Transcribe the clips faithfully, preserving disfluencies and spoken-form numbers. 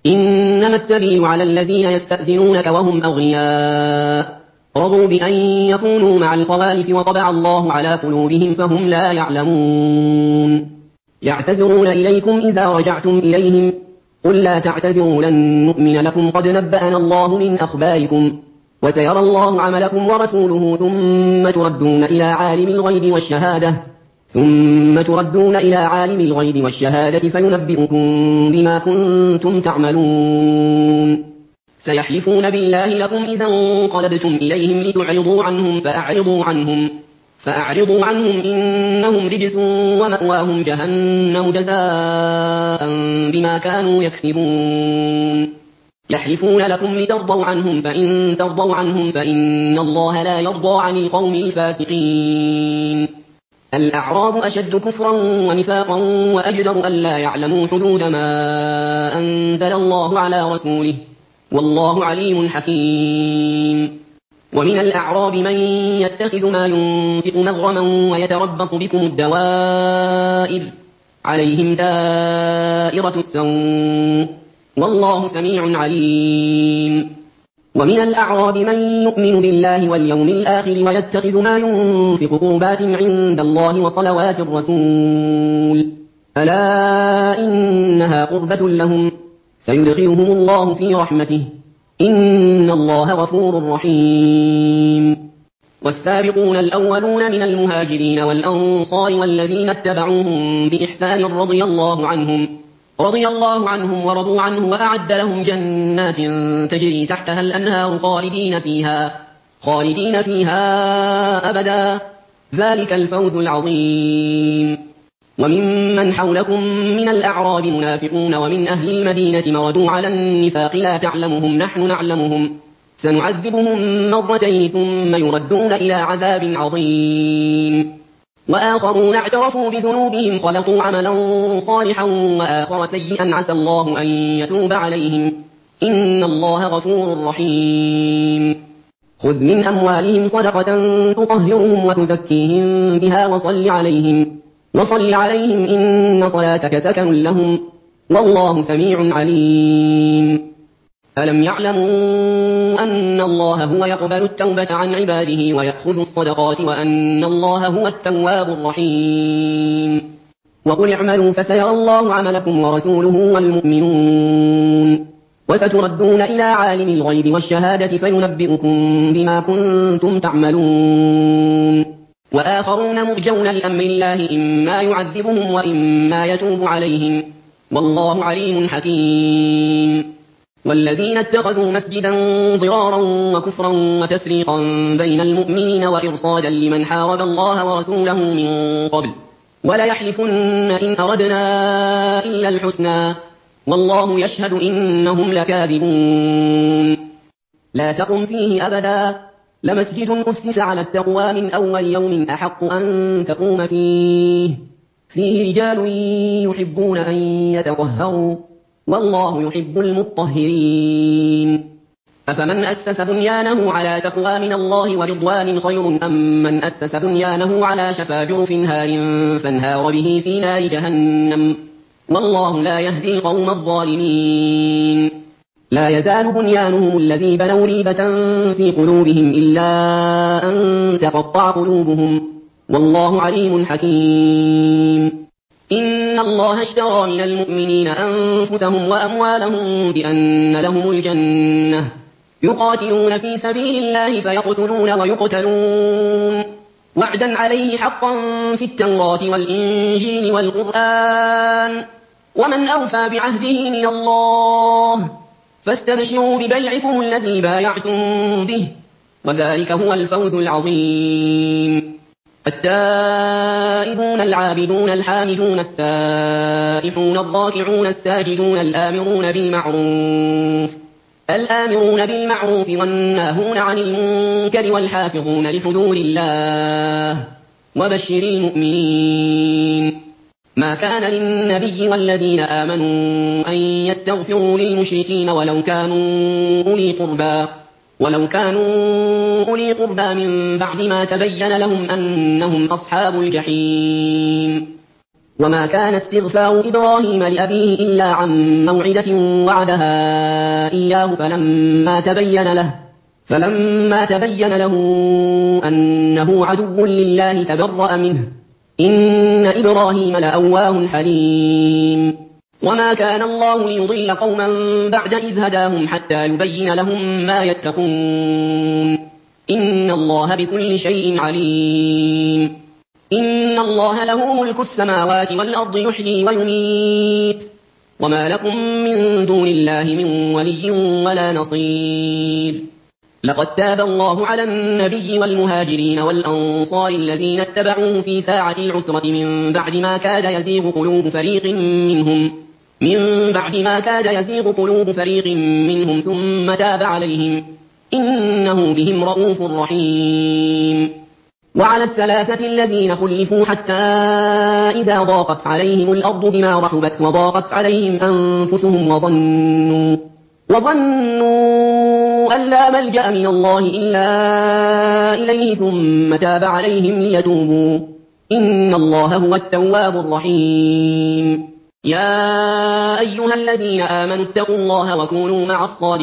إنما السبيل على الذين يستأذنونك وهم أغنياء رضوا بأن يكونوا مع الخوالف وطبع الله على قلوبهم فهم لا يعلمون يعتذرون إليكم إذا رجعتم إليهم قل لا تعتذروا لن نؤمن لكم قد نبأنا الله من أخباركم وسيرى الله عملكم ورسوله ثم تردون إلى عالم الغيب والشهادة ثم تردون إلى عالم الغيب والشهادة فينبئكم بما كنتم تعملون سيحلفون بالله لكم إذا انقلبتم إليهم لتعرضوا عنهم فأعرضوا عنهم فأعرضوا عنهم إنهم رجس ومأواهم جهنم جزاء بما كانوا يكسبون يحلفون لكم لترضوا عنهم فإن ترضوا عنهم فإن الله لا يرضى عن القوم الفاسقين الأعراب أشد كفرا ونفاقا وأجدر ألا يعلموا حدود ما أنزل الله على رسوله والله عليم حكيم ومن الأعراب من يتخذ ما ينفق مغرما ويتربص بكم الدوائر عليهم دائرة السوء والله سميع عليم ومن الأعراب من يؤمن بالله واليوم الآخر ويتخذ ما ينفق قربات عند الله وصلوات الرسول ألا إنها قربة لهم سيدخلهم الله في رحمته إن الله غفور رحيم والسابقون الأولون من المهاجرين والأنصار والذين اتبعوهم بإحسان رضي الله عنهم رضي الله عنهم ورضوا عنه وأعد لهم جنات تجري تحتها الأنهار خالدين فيها خالدين فيها أبدا ذلك الفوز العظيم وممن حولكم من الأعراب منافقون ومن أهل المدينة مردوا على النفاق لا تعلمهم نحن نعلمهم سنعذبهم مرتين ثم يردون إلى عذاب عظيم وآخرون اعترفوا بذنوبهم خلقوا عملا صالحا وآخر سيئا عسى الله أن يتوب عليهم إن الله غفور رحيم خذ من أموالهم صدقة تطهرهم وتزكيهم بها وصل عليهم وصل عليهم إن صلاتك سكن لهم والله سميع عليم ألم يعلموا أن الله هو يقبل التوبة عن عباده ويأخذ الصدقات وأن الله هو التواب الرحيم وقل اعملوا فسيرى الله عملكم ورسوله والمؤمنون وستردون إلى عالم الغيب والشهادة فينبئكم بما كنتم تعملون وآخرون مرجون لأمر الله إما يعذبهم وإما يتوب عليهم والله عليم حكيم والذين اتخذوا مسجدا ضرارا وكفرا وتفريقا بين المؤمنين وإرصادا لمن حارب الله ورسوله من قبل وليحلفن إن أردنا إلا الحسنى والله يشهد إنهم لكاذبون لا تقم فيه أبدا لمسجد أسس على التقوى من أول يوم أحق أن تقوم فيه فيه رجال يحبون أن يتطهروا والله يحب المطهرين أفمن أسس بنيانه على تقوى من الله ورضوان خير أم من أسس بنيانه على شفا جرف هار فانهار به في نار جهنم والله لا يهدي القوم الظالمين لا يزال بنيانهم الذي بنوا ريبة في قلوبهم إلا أن تقطع قلوبهم والله عليم حكيم إن الله اشترى من المؤمنين أنفسهم وأموالهم بأن لهم الجنة يقاتلون في سبيل الله فيقتلون ويقتلون وعدا عليه حقا في التوراة والإنجيل والقرآن ومن أوفى بعهده من الله فاستبشروا ببيعكم الذي بايعتم به وذلك هو الفوز العظيم التائبون العابدون الحامدون السائحون الراكعون الساجدون الآمرون بالمعروف الآمرون بالمعروف والناهون عن المنكر والحافظون لحدود الله وبشر المؤمنين ما كان للنبي والذين آمنوا أن يستغفروا للمشركين ولو كانوا أولي قربى ولو كانوا أولي قربى من بعد ما تبين لهم أنهم أصحاب الجحيم وما كان استغفار إبراهيم لأبيه إلا عن موعدة وعدها إياه فلما تبين له فلما تبين له أنه عدو لله تبرأ منه إن إبراهيم لأواه حليم وما كان الله ليضل قوما بعد إذ هداهم حتى يبين لهم ما يتقون إن الله بكل شيء عليم إن الله له ملك السماوات والأرض يحيي ويميت وما لكم من دون الله من ولي ولا نصير لقد تاب الله على النبي والمهاجرين والأنصار الذين اتبعوه في ساعة العسرة من بعد ما كاد يزيغ قلوب فريق منهم من بعد ما كاد يزيغ قلوب فريق منهم ثم تاب عليهم إنه بهم رؤوف رحيم وعلى الثلاثة الذين خلفوا حتى إذا ضاقت عليهم الأرض بما رحبت وضاقت عليهم أنفسهم وظنوا وظنوا أن لا ملجأ من الله إلا إليه ثم تاب عليهم ليتوبوا إن الله هو التواب الرحيم يا أيها الذين آمنوا اتقوا الله وكونوا مع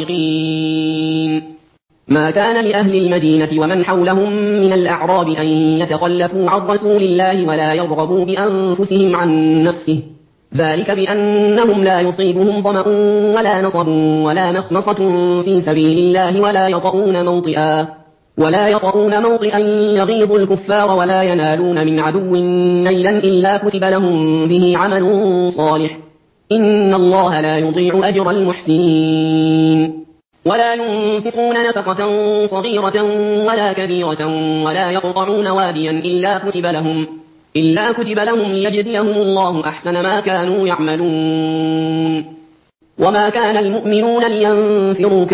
الصادقين ما كان لأهل المدينة ومن حولهم من الأعراب أن يتخلفوا عن رسول الله ولا يرغبوا بأنفسهم عن نفسه ذلك بأنهم لا يصيبهم ظمأ ولا نصب ولا مخمصة في سبيل الله ولا يطؤون موطئا ولا يطؤون موطئا يغيظ الكفار ولا ينالون من عدو نيلا إلا كتب لهم به عمل صالح إن الله لا يضيع أجر المحسنين ولا ينفقون نفقة صغيرة ولا كبيرة ولا يقطعون واديا إلا كتب لهم إلا كتب لهم ليجزيهم الله أحسن ما كانوا يعملون وما كان المؤمنون لينفروا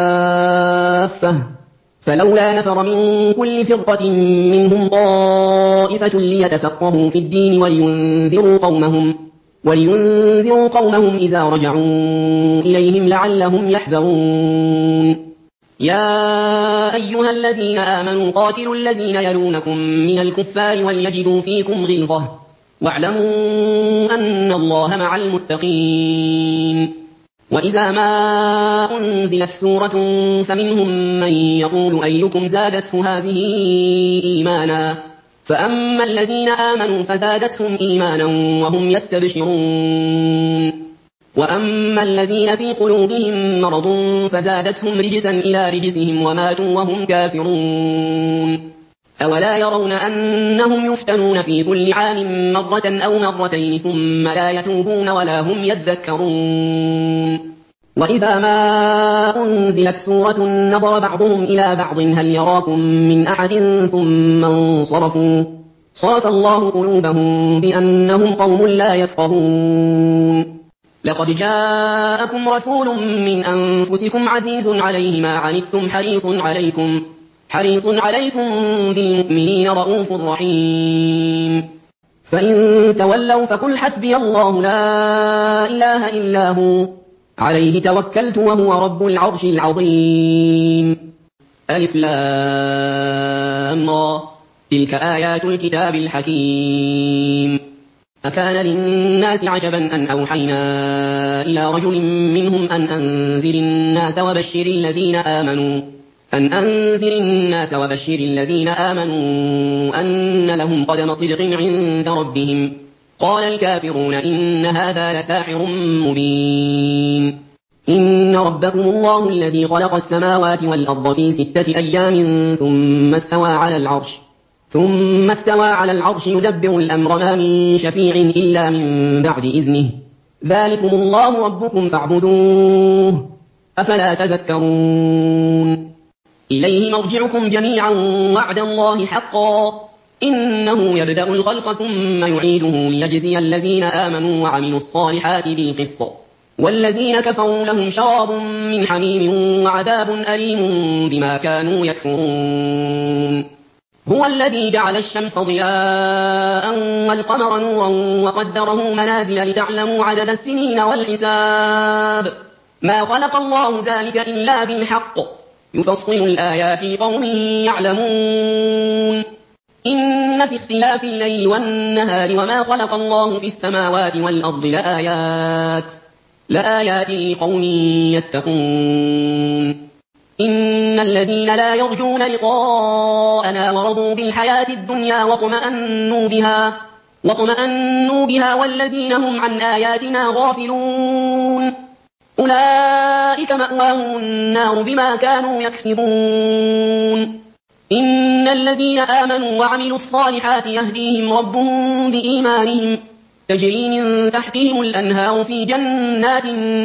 كافة فلولا نفر من كل فرقة منهم طائفة ليتفقهوا في الدين ولينذروا قومهم ولينذروا قومهم إذا رجعوا إليهم لعلهم يحذرون يا أيها الذين آمنوا قاتلوا الذين يلونكم من الكفار وليجدوا فيكم غلظة واعلموا أن الله مع المتقين وإذا ما أنزلت سورة فمنهم من يقول أيكم زادته هذه إيمانا فأما الذين آمنوا فزادتهم إيمانا وهم يستبشرون وأما الذين في قلوبهم مرض فزادتهم رجسا إلى رجسهم وماتوا وهم كافرون أولا يرون أنهم يفتنون في كل عام مرة أو مرتين ثم لا يتوبون ولا هم يذكرون وإذا ما أنزلت سورة نظر بعضهم إلى بعض هل يراكم من أحد ثم انصرفوا صرف الله قلوبهم بأنهم قوم لا يفقهون لقد جاءكم رسول من أنفسكم عزيز عليه ما عنتم حريص عليكم حريص عليكم بالمؤمنين رؤوف رحيم فإن تولوا فقل حسبي الله لا إله إلا هو عليه توكلت وهو رب العرش العظيم ألف لام را تلك آيات الكتاب الحكيم أكان للناس عجبا أن أوحينا إلى رجل منهم أن أنذر الناس وبشر الذين آمنوا أن أنذر الناس وبشر الذين آمنوا أن لهم قدم صدق عند ربهم قال الكافرون إن هذا لساحر مبين إن ربكم الله الذي خلق السماوات والأرض في ستة أيام ثم استوى على العرش ثم استوى على العرش يدبر الأمر ما من شفيع إلا من بعد إذنه ذلكم الله ربكم فاعبدوه أفلا تذكرون إليه مرجعكم جميعا وعد الله حقا إنه يبدأ الخلق ثم يعيده ليجزي الذين آمنوا وعملوا الصالحات بالقسط والذين كفروا لهم شراب من حميم وعذاب أليم بما كانوا يكفرون هو الذي جعل الشمس ضياء والقمر نورا وقدره منازل لتعلموا عدد السنين والحساب ما خلق الله ذلك إلا بالحق يفصل الآيات لقوم يعلمون إن في اختلاف الليل والنهار وما خلق الله في السماوات والأرض لآيات لآيات لقوم يتقون إن الذين لا يرجون لقاءنا ورضوا بالحياة الدنيا واطمأنوا بها واطمأنوا بها والذين هم عن آياتنا غافلون أولئك مأواهم النار بما كانوا يكسبون إن الذين آمنوا وعملوا الصالحات يهديهم ربهم بإيمانهم تجري من تحتهم الأنهار في جنات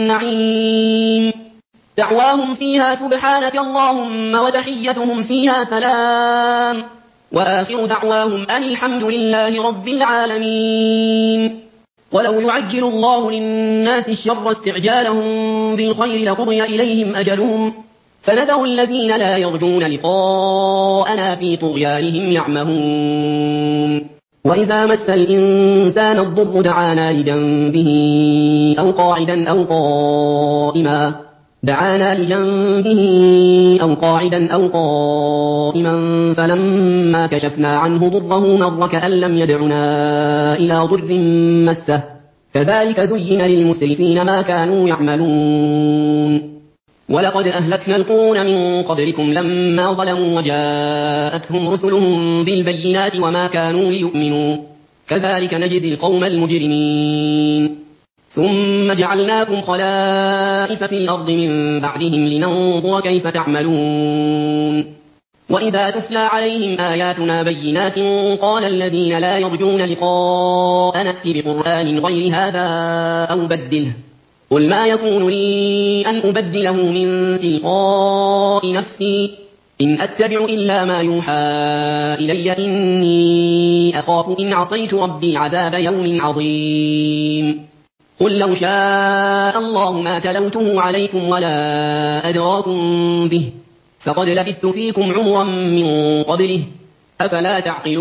النعيم دعواهم فيها سبحانك اللهم وتحيتهم فيها سلام وآخر دعواهم أن الحمد لله رب العالمين ولو يعجل الله للناس الشر استعجالهم بالخير لقضي إليهم أجلهم فنذر الذين لا يرجون لقاءنا في طغيانهم يعمهون وإذا مس الإنسان الضر دعانا لجنبه أو قاعدا أو قائما دعانا لجنبه أو قاعدا أو قائما فلما كشفنا عنه ضره مر كأن لم يدعنا إلى ضر مسه كذلك زين للمسرفين ما كانوا يعملون ولقد أهلكنا القرون من قبلكم لما ظلموا وجاءتهم رسلهم بالبينات وما كانوا ليؤمنوا كذلك نجزي القوم المجرمين ثم جعلناكم خلائف في الأرض من بعدهم لننظر كيف تعملون وإذا تتلى عليهم آياتنا بينات قال الذين لا يرجون لقاءنا ائت بقرآن غير هذا أو بدله قل ما يكون لي أن أبدله من تلقاء نفسي إن أتبع إلا ما يوحى إلي إني أخاف إن عصيت ربي عذاب يوم عظيم قل لو شاء الله ما تلوته عليكم ولا أدراكم به فقد لبثت فيكم عمرا من قبله أفلا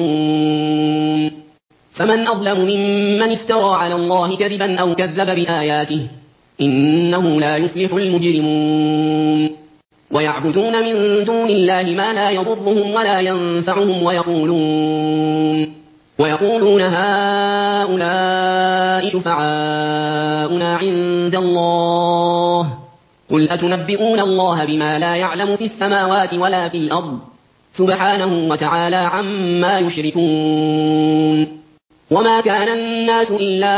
تعقلون فمن أظلم ممن افترى على الله كذبا أو كذب بآياته إنه لا يفلح المجرمون ويعبدون من دون الله ما لا يضرهم ولا ينفعهم ويقولون ويقولون هؤلاء شفعاؤنا عند الله قل أتنبئون الله بما لا يعلم في السماوات ولا في الأرض سبحانه وتعالى عما يشركون وما كان الناس إلا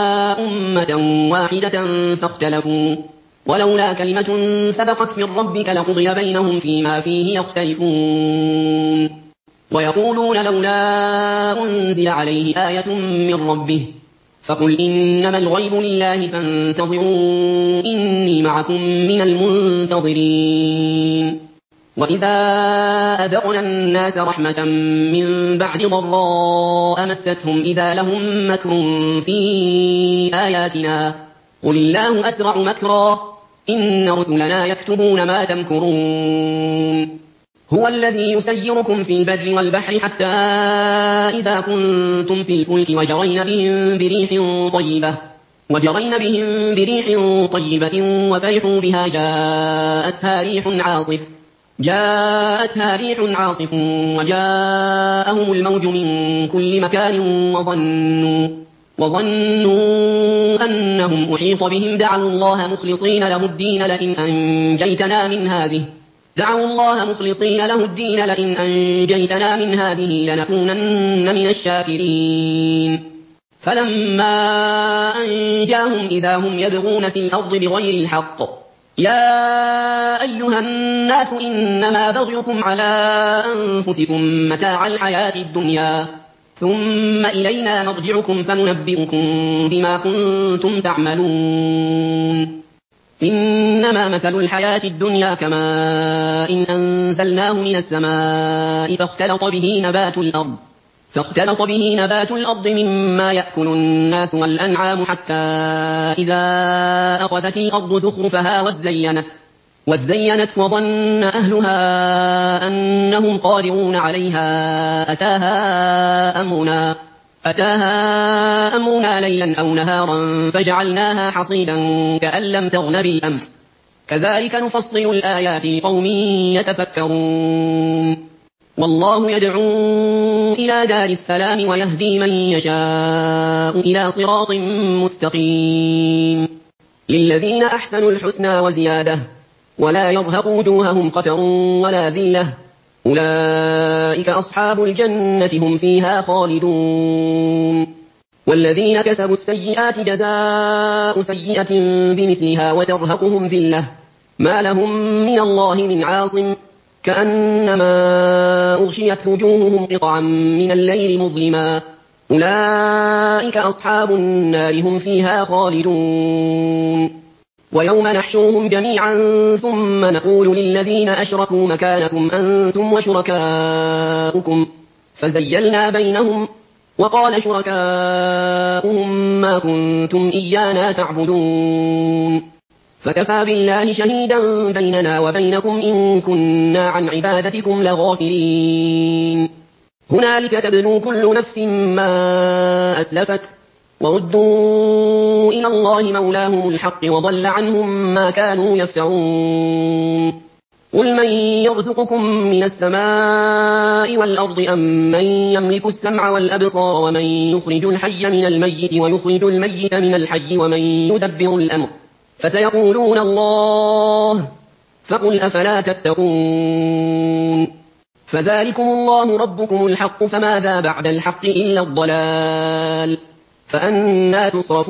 أمة واحدة فاختلفوا ولولا كلمة سبقت من ربك لقضي بينهم فيما فيه يختلفون ويقولون لولا أنزل عليه آية من ربه فقل إنما الغيب لله فانتظروا إني معكم من المنتظرين وإذا أذقنا الناس رحمة من بعد ضراء مستهم إذا لهم مكر في آياتنا قل الله أسرع مكرا إن رسلنا يكتبون ما تمكرون هو الذي يسيركم في البر والبحر حتى إذا كنتم في الفلك وجرين بهم بريح طيبة وجرين بهم بريح طيبة وفرحوا بها جاءتها ريح عاصف جاءتها ريح عاصف وجاءهم الموج من كل مكان وظنوا وظنوا أنهم أحيط بهم دعوا الله مخلصين له الدين لئن أنجيتنا من هذه دعوا الله مخلصين له الدين لئن أنجيتنا من هذه لنكونن من الشاكرين فلما أنجاهم إذا هم يبغون في الأرض بغير الحق يا أيها الناس إنما بغيكم على أنفسكم متاع الحياة الدنيا ثم إلينا نرجعكم فننبئكم بما كنتم تعملون إنما مثل الحياة الدنيا كماء إن أنزلناه من السماء فاختلط به نبات الأرض فاختلط به نبات الأرض مما يأكل الناس والأنعام حتى إذا أخذت الأرض زخرفها وزينت وزينت وظن أهلها أنهم قادرون عليها أتاها أمرنا أتاها أمرنا ليلا أو نهارا فجعلناها حصيدا كأن لم تغن بالأمس كذلك نفصل الآيات لقوم يتفكرون والله يدعو إلى دار السلام ويهدي من يشاء إلى صراط مستقيم للذين أحسنوا الحسنى وزيادة ولا يرهق وجوههم قتر ولا ذلة أولئك أصحاب الجنة هم فيها خالدون والذين كسبوا السيئات جزاء سيئة بمثلها وترهقهم ذلة ما لهم من الله من عاصم كأنما أغشيت وجوههم قطعا من الليل مظلما أولئك أصحاب النار هم فيها خالدون ويوم نحشرهم جميعا ثم نقول للذين أشركوا مكانكم أنتم وشركاؤكم فزيلنا بينهم وقال شركاؤهم ما كنتم إيانا تعبدون فكفى بالله شهيدا بيننا وبينكم إن كنا عن عبادتكم لغافلين هنالك تبلو كل نفس ما أسلفت وردوا إلى الله مولاهم الحق وضل عنهم ما كانوا يفترون قل من يرزقكم من السماء والأرض أم من يملك السمع والأبصار ومن يخرج الحي من الميت ويخرج الميت من الحي ومن يدبر الأمر فسيقولون الله فقل أفلا تتقون فذلكم الله ربكم الحق فماذا بعد الحق إلا الضلال فأنى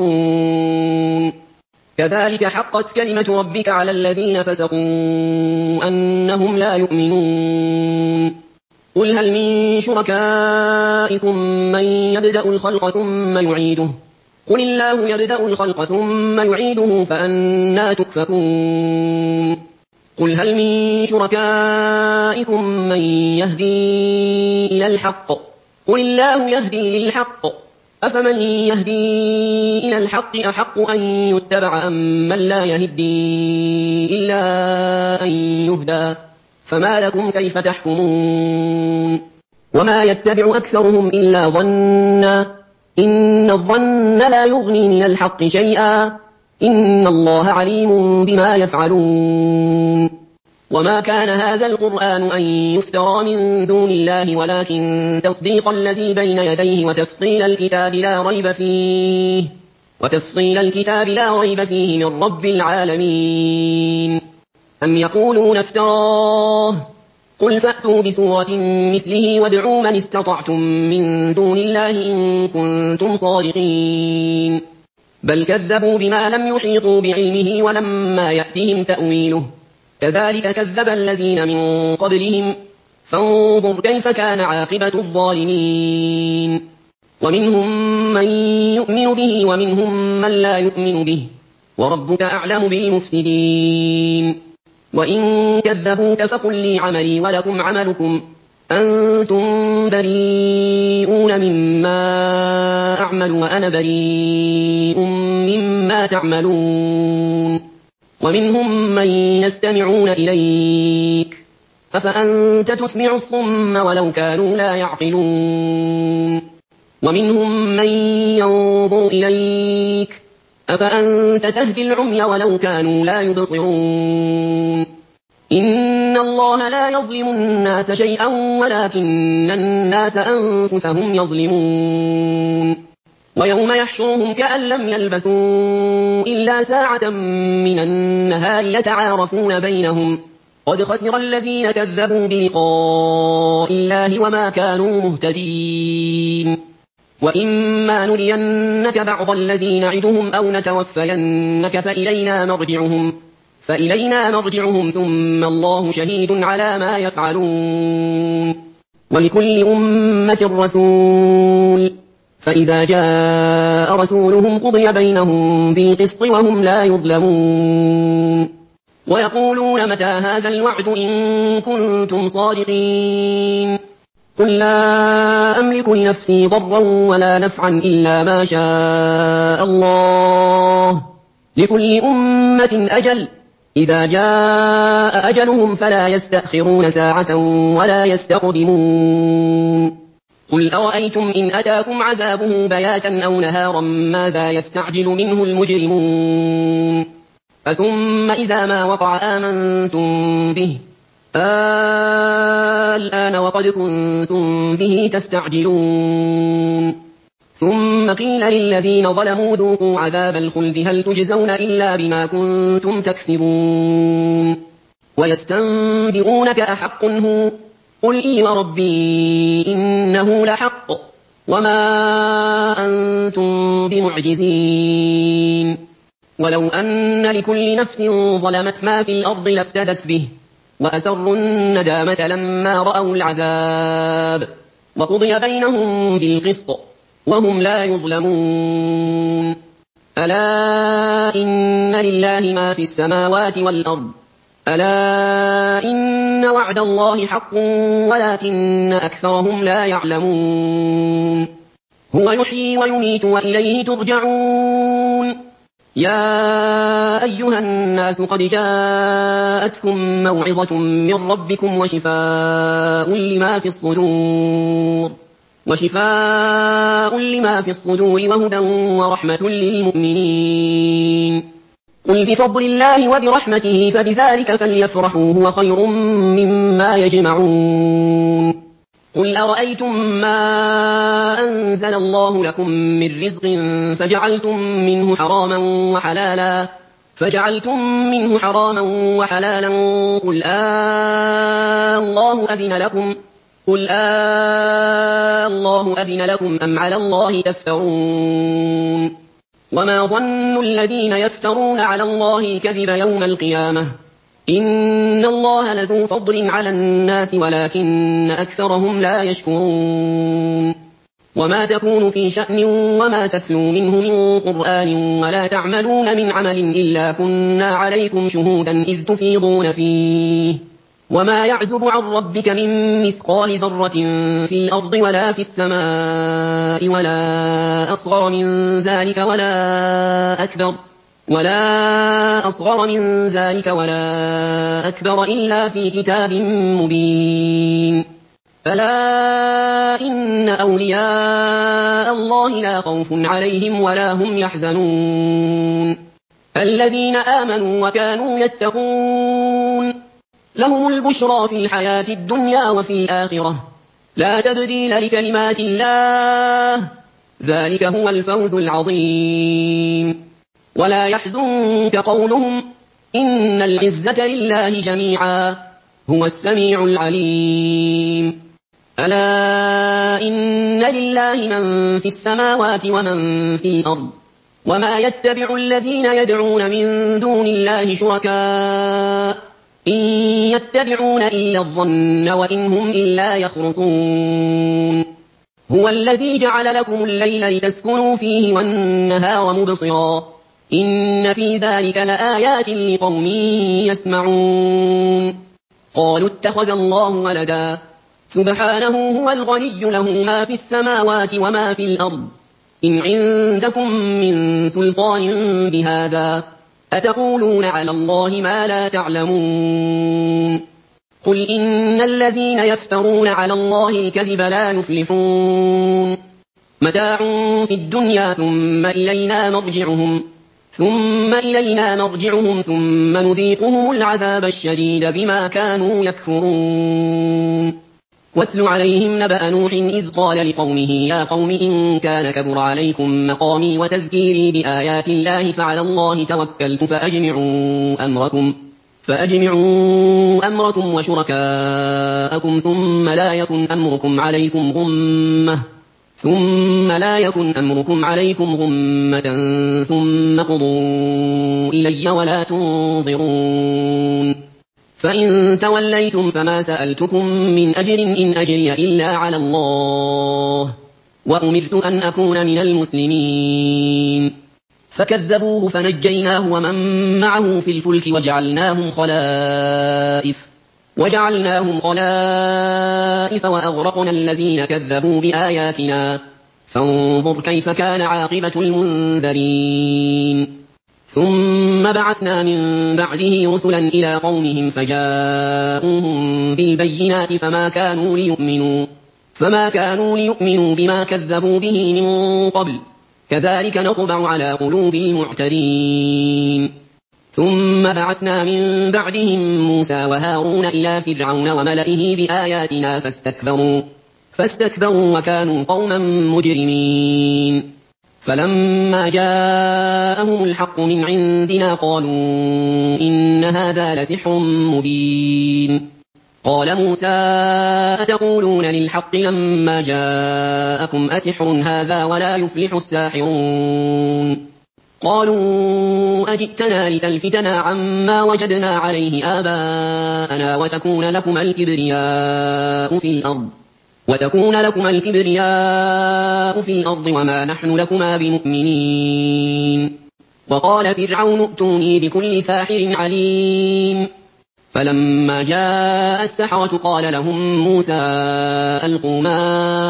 تصرفون كذلك حقت كلمة ربك على الذين فسقوا أنهم لا يؤمنون قل هل من شركائكم من يبدأ الخلق ثم يعيده قل الله يبدأ الخلق ثم يعيده فأنى تؤفكون قل هل من شركائكم من يهدي إلى الحق قل الله يهدي للحق أفمن يهدي إلى الحق أحق أن يتبع أم من لا يهدي إلا أن يهدى فما لكم كيف تحكمون وما يتبع أكثرهم إلا ظنا إن الظن لا يغني من الحق شيئا إن الله عليم بما يفعلون وما كان هذا القرآن أن يفترى من دون الله ولكن تصديق الذي بين يديه وتفصيل الكتاب لا ريب فيه وتفصيل الكتاب لا ريب فيه من رب العالمين أم يقولون افتراه قل فأتوا بسورة مثله وادعوا من استطعتم من دون الله إن كنتم صادقين بل كذبوا بما لم يحيطوا بعلمه ولما يأتهم تأويله كذلك كذب الذين من قبلهم فانظر كيف كان عاقبة الظالمين ومنهم من يؤمن به ومنهم من لا يؤمن به وربك أعلم بالمفسدين وإن كذبوك فقل لي عملي ولكم عملكم أنتم بريئون مما أعمل وأنا بريء مما تعملون ومنهم من يستمعون إليك أفأنت تسمع الصم ولو كانوا لا يعقلون ومنهم من ينظر إليك أفأنت تهدي العمي ولو كانوا لا يبصرون إن الله لا يظلم الناس شيئا ولكن الناس أنفسهم يظلمون ويوم يحشرهم كأن لم يلبثوا إلا ساعة من النهار يتعارفون بينهم قد خسر الذين كذبوا بلقاء الله وما كانوا مهتدين وإما نرينك بعض الذي نعدهم أو نتوفينك فإلينا مرجعهم فإلينا مرجعهم ثم الله شهيد على ما يفعلون ولكل أمة رسول فإذا جاء رسولهم قضي بينهم بالقسط وهم لا يظلمون ويقولون متى هذا الوعد إن كنتم صادقين قل لا أملك لنفسي ضرا ولا نفعا إلا ما شاء الله لكل أمة أجل إذا جاء أجلهم فلا يستأخرون ساعة ولا يستقدمون قل أرأيتم إن أتاكم عذابه بياتا أو نهارا ماذا يستعجل منه المجرمون أثم إذا ما وقع آمنتم به الآن وقد كنتم به تستعجلون ثم قيل للذين ظلموا ذوقوا عذاب الخلد هل تجزون إلا بما كنتم تكسبون ويستنبئونك أحق هو قل إي وربي إنه لحق وما أنتم بمعجزين ولو أن لكل نفس ظلمت ما في الأرض لافتدت به وأسروا الندامة لما رأوا العذاب وقضي بينهم بالقسط وهم لا يظلمون ألا إن لله ما في السماوات والأرض ألا إن وعد الله حق ولكن أكثرهم لا يعلمون هو يحيي ويميت وإليه ترجعون يا أيها الناس قد جاءتكم موعظة من ربكم وشفاء لما في الصدور وشفاء لما في الصدور وهدى ورحمة للمؤمنين قل بفضل الله وبرحمته فبذلك فليفرحوا هو خير مما يجمعون قل أرأيتم ما أنزل الله لكم من رزق فجعلتم منه حراما وحلالا فجعلتم منه حراما وحلالا قل آه الله أذن لكم قل آه الله أذن لكم أم على الله تفترون وما ظن الذين يفترون على الله الكذب يوم القيامة إن الله لذو فضل على الناس ولكن أكثرهم لا يشكرون وما تكون في شأن وما تتلو منه من قرآن ولا تعملون من عمل إلا كنا عليكم شهودا إذ تفيضون فيه وما يعزب عن ربك من مثقال ذرة في الأرض ولا في السماء ولا أصغر من ذلك ولا أكبر ولا أصغر من ذلك ولا أكبر إلا في كتاب مبين ألا إن أولياء الله لا خوف عليهم ولا هم يحزنون الذين آمنوا وكانوا يتقون لهم البشرى في الحياة الدنيا وفي الآخرة لا تبديل لكلمات الله ذلك هو الفوز العظيم ولا يحزنك قولهم إن العزة لله جميعا هو السميع العليم ألا إن لله من في السماوات ومن في الأرض وما يتبع الذين يدعون من دون الله شركاء إن يتبعون إلا الظن وإن هم إلا يخرصون هو الذي جعل لكم الليل لتسكنوا فيه والنهار مبصرا إن في ذلك لآيات لقوم يسمعون قالوا اتخذ الله ولدا سبحانه هو الغني له ما في السماوات وما في الأرض إن عندكم من سلطان بهذا أتقولون على الله ما لا تعلمون قل إن الذين يفترون على الله الكذب لا يفلحون متاع في الدنيا ثم إلينا مرجعهم ثم إلينا مرجعهم ثم نذيقهم العذاب الشديد بما كانوا يكفرون واتل عليهم نبأ نوح إذ قال لقومه يا قوم إن كان كبر عليكم مقامي وتذكيري بآيات الله فعلى الله توكلت فأجمعوا أمركم فأجمعوا أمركم وشركاءكم ثم لا يكن أمركم عليكم غمة ثم لا يكن أمركم عليكم غمة ثم قضوا إلي ولا تنظرون فإن توليتم فما سألتكم من أجر إن أجري إلا على الله وأمرت أن أكون من المسلمين فكذبوه فنجيناه ومن معه في الفلك وجعلناهم خلائف وجعلناهم خلائف وأغرقنا الذين كذبوا بآياتنا فانظر كيف كان عاقبة المنذرين ثم بعثنا من بعده رسلا إلى قومهم فجاءوهم بالبينات فما كانوا ليؤمنوا فما كانوا ليؤمنوا بما كذبوا به من قبل كذلك نطبع على قلوب المعتدين ثم بعثنا من بعدهم موسى وهارون إلى فرعون وملئه بآياتنا فاستكبروا, فاستكبروا وكانوا قوما مجرمين. فلما جاءهم الحق من عندنا قالوا إن هذا لسحر مبين. قال موسى أتقولون للحق لما جاءكم أسحر هذا ولا يفلح الساحرون. قالوا أجئتنا لتلفتنا عما وجدنا عليه آباءنا وتكون لكما الكبرياء في الأرض وتكون لكما الكبرياء في الأرض وما نحن لكما بمؤمنين. وقال فرعون ائتوني بكل ساحر عليم. فلما جاء السحرة قال لهم موسى ألقوا ما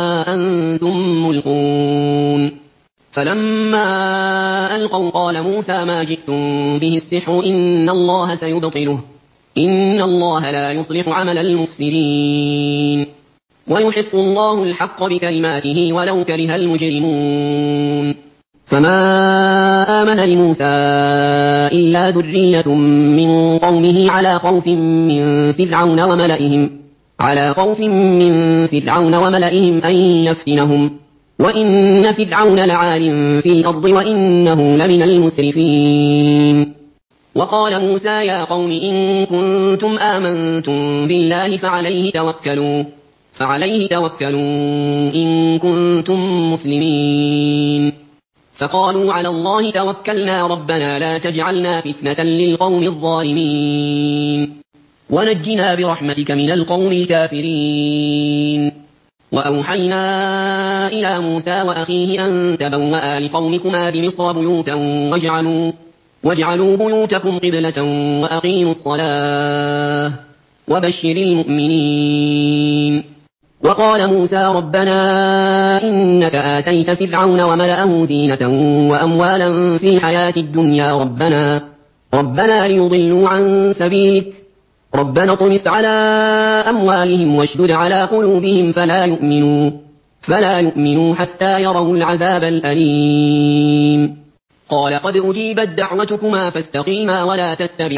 أنتم ملقون. فلما ألقوا قال موسى ما جئتم به السحر إن الله سيبطله إن الله لا يصلح عمل المفسدين ويحق الله الحق بكلماته ولو كره المجرمون. فما آمن لموسى إلا ذرية من قومه على خوف من فرعون وملئهم على خوف من فرعون وملئهم أن يفتنهم وإن فرعون لعال في الأرض وإنه لمن المسرفين. وقال موسى يا قوم إن كنتم آمنتم بالله فعليه توكلوا فعليه توكلوا إن كنتم مسلمين. فقالوا على الله توكلنا ربنا لا تجعلنا فتنة للقوم الظالمين ونجنا برحمتك من القوم الكافرين. وأوحينا إلى موسى وأخيه أن تبوأ لقومكما بمصر بيوتا واجعلوا, واجعلوا بيوتكم قبلة وأقيموا الصلاة وبشر المؤمنين. وقال موسى ربنا إنك آتيت فرعون وملأه زينة وأموالا في الحياة الدنيا ربنا, ربنا ليضلوا عن سبيلك ربنا اطمس على أموالهم واشدد على قلوبهم فلا يؤمنوا, فلا يؤمنوا حتى يروا العذاب الأليم. قال قد أجيبت دعوتكما فاستقيما ولا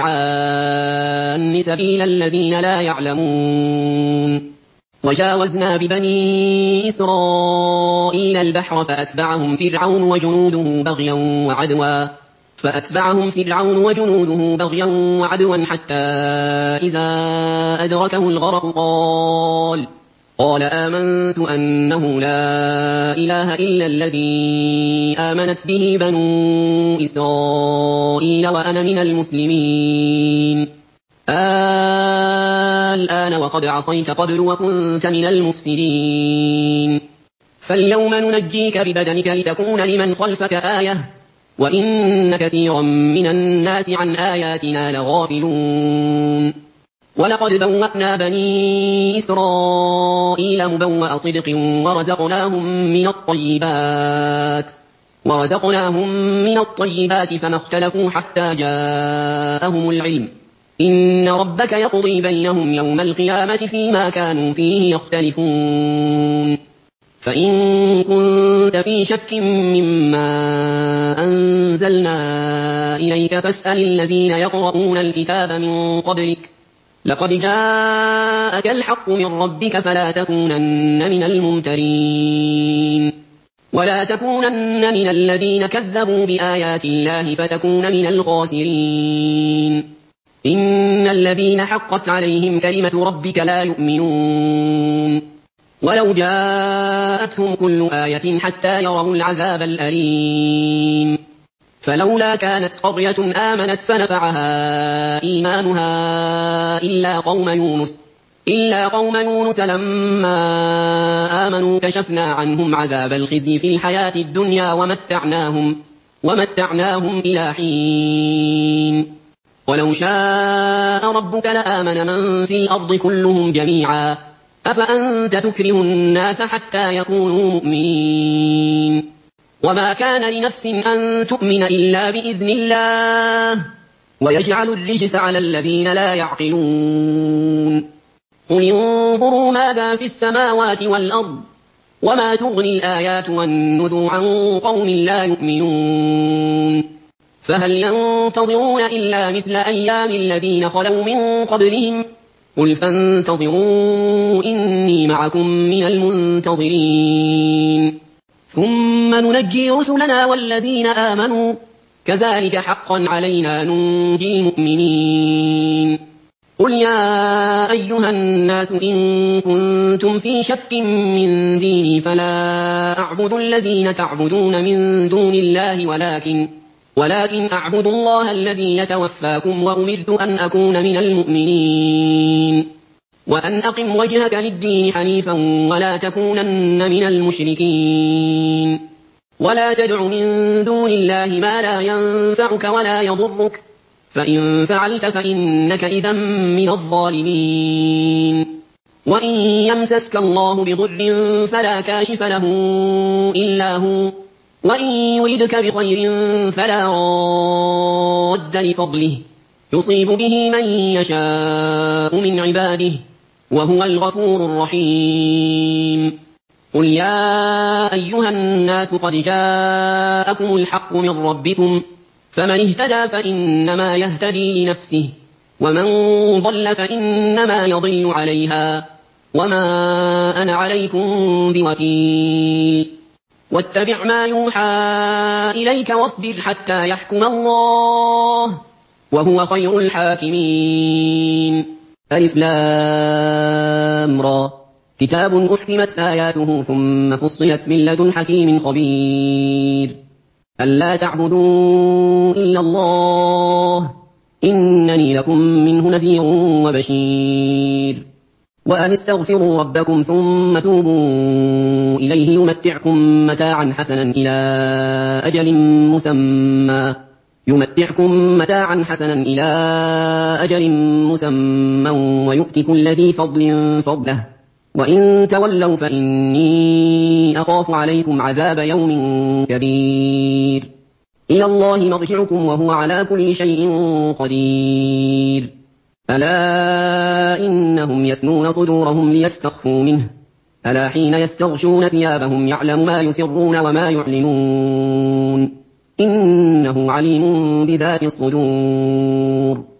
تتبعان سبيل الذين لا يعلمون. وجاوزنا ببني إسرائيل البحر فأتبعهم فرعون وجنوده بغيا وعدوا فأتبعهم فرعون وجنوده بغيا وعدوا حتى إذا أدركه الغرق قال قال آمنت أنه لا إله إلا الذي آمنت به بنو إسرائيل وأنا من المسلمين. الآن وقد عصيت قبل وكنت من المفسدين. فاليوم ننجيك ببدنك لتكون لمن خلفك آية وإن كثيرا من الناس عن آياتنا لغافلون. ولقد بوأنا بني إسرائيل مبوأ صدق ورزقناهم من الطيبات ورزقناهم من الطيبات فما اختلفوا حتى جاءهم العلم إن ربك يقضي بينهم يوم القيامة فيما كانوا فيه يختلفون. فإن كنت في شك مما أنزلنا إليك فاسأل الذين يقرؤون الكتاب من قبلك لقد جاءك الحق من ربك فلا تكونن من الممترين ولا تكونن من الذين كذبوا بآيات الله فتكون من الخاسرين. إن الذين حقت عليهم كلمة ربك لا يؤمنون ولو جاءتهم كل آية حتى يروا العذاب الأليم. فلولا كانت قرية آمنت فنفعها إيمانها إلا قوم يونس إلا قوم يونس لما آمنوا كشفنا عنهم عذاب الخزي في الحياة الدنيا ومتعناهم ومتعناهم إلى حين. ولو شاء ربك لآمن من في الأرض كلهم جميعا أفأنت تكره الناس حتى يكونوا مؤمنين. وما كان لنفس أن تؤمن إلا بإذن الله ويجعل الرجس على الذين لا يعقلون. قل انظروا ماذا في السماوات والأرض وما تغني الآيات والنذر عن قوم لا يؤمنون. فهل ينتظرون إلا مثل أيام الذين خلوا من قبلهم قل فانتظروا إني معكم من المنتظرين ثم ننجي رسلنا والذين آمنوا كذلك حقا علينا ننجي المؤمنين قل يا أيها الناس إن كنتم في شك من ديني فلا أعبد الذين تعبدون من دون الله ولكن ولكن أعبد الله الذي يتوفاكم وأمرت أن أكون من المؤمنين وأن أقم وجهك للدين حنيفا ولا تكونن من المشركين ولا تدع من دون الله ما لا ينفعك ولا يضرك فإن فعلت فإنك إذا من الظالمين وإن يمسسك الله بضر فلا كاشف له إلا هو وإن يردك بخير فلا راد لفضله يصيب به من يشاء من عباده وهو الغفور الرحيم قل يا أيها الناس قد جاءكم الحق من ربكم فمن اهتدى فإنما يهتدي لنفسه ومن ضل فإنما يضل عليها وما أنا عليكم بوكيل واتبع ما يوحى إليك واصبر حتى يحكم الله وهو خير الحاكمين ألف لام را كتاب أحكمت آياته ثم فصلت من لدن حكيم خبير ألا تعبدوا إلا الله إنني لكم منه نذير وبشير وأن استغفروا ربكم ثم توبوا إليه يمتعكم متاعا حسنا إلى أجل مسمى يمتعكم متاعا حسنا إلى أجل مسمى ويؤتي كل ذي فضل فضله وإن تولوا فإني أخاف عليكم عذاب يوم كبير إلى الله مرجعكم وهو على كل شيء قدير ألا إنهم يثنون صدورهم ليستخفوا منه ألا حين يستغشون ثيابهم يعلم ما يسرون وما يعلنون إنه عليم بذات الصدور